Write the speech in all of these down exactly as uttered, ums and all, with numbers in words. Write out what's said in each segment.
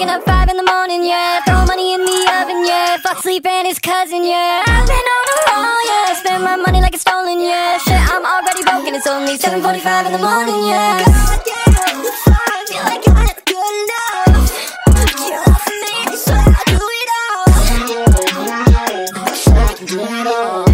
waking up five in the morning, yeah. Throw money in the oven, yeah. Fuck sleep and his cousin, yeah. I've been on the roll, yeah. Spend my money like it's stolen, yeah. Shit, I'm already broken, it's only seven forty-five in the morning, yeah. God damn, the fuck, I feel like I had good enough. You love me, so I do it all. So I can do it all.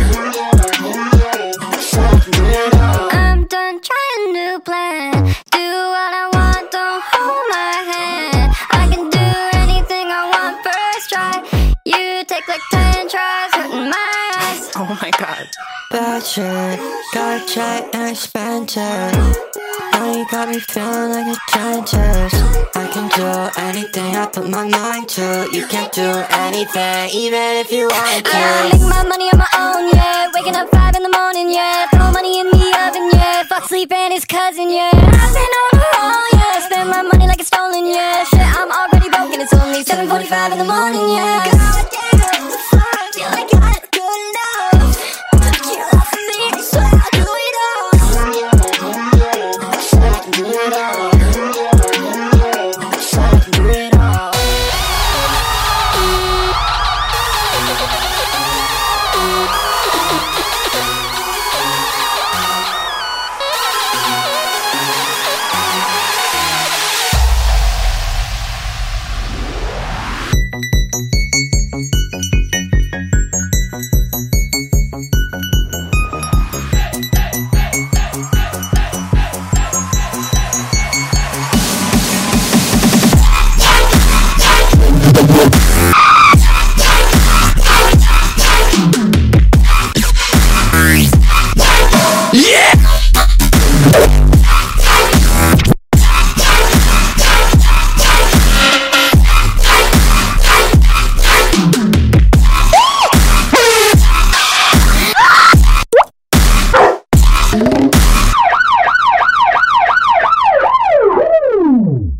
I'm done trying a new plan. Do what I want, don't hold my hand. I can do anything I want first try. You take like ten tries, hurting my eyes. Oh my god. Bad shit, got a check and I spent it. Now you got me feeling like a dentist. I can do anything I put my mind to. You can't do anything, even if you want to. Yeah, I make my money on my own, yeah. Waking up five in the morning, yeah. Throw money in the oven, yeah. Fuck sleep and his cousin, yeah. I've been on the roll, yeah. Spend my money like it's stolen, yeah. Shit, I'm already broken, it's only seven forty-five in the morning, yeah. God damn, the fuck, I feel like I had good enough. You love me, so I do it all. So I can do it all. So I can do it all. Yeah.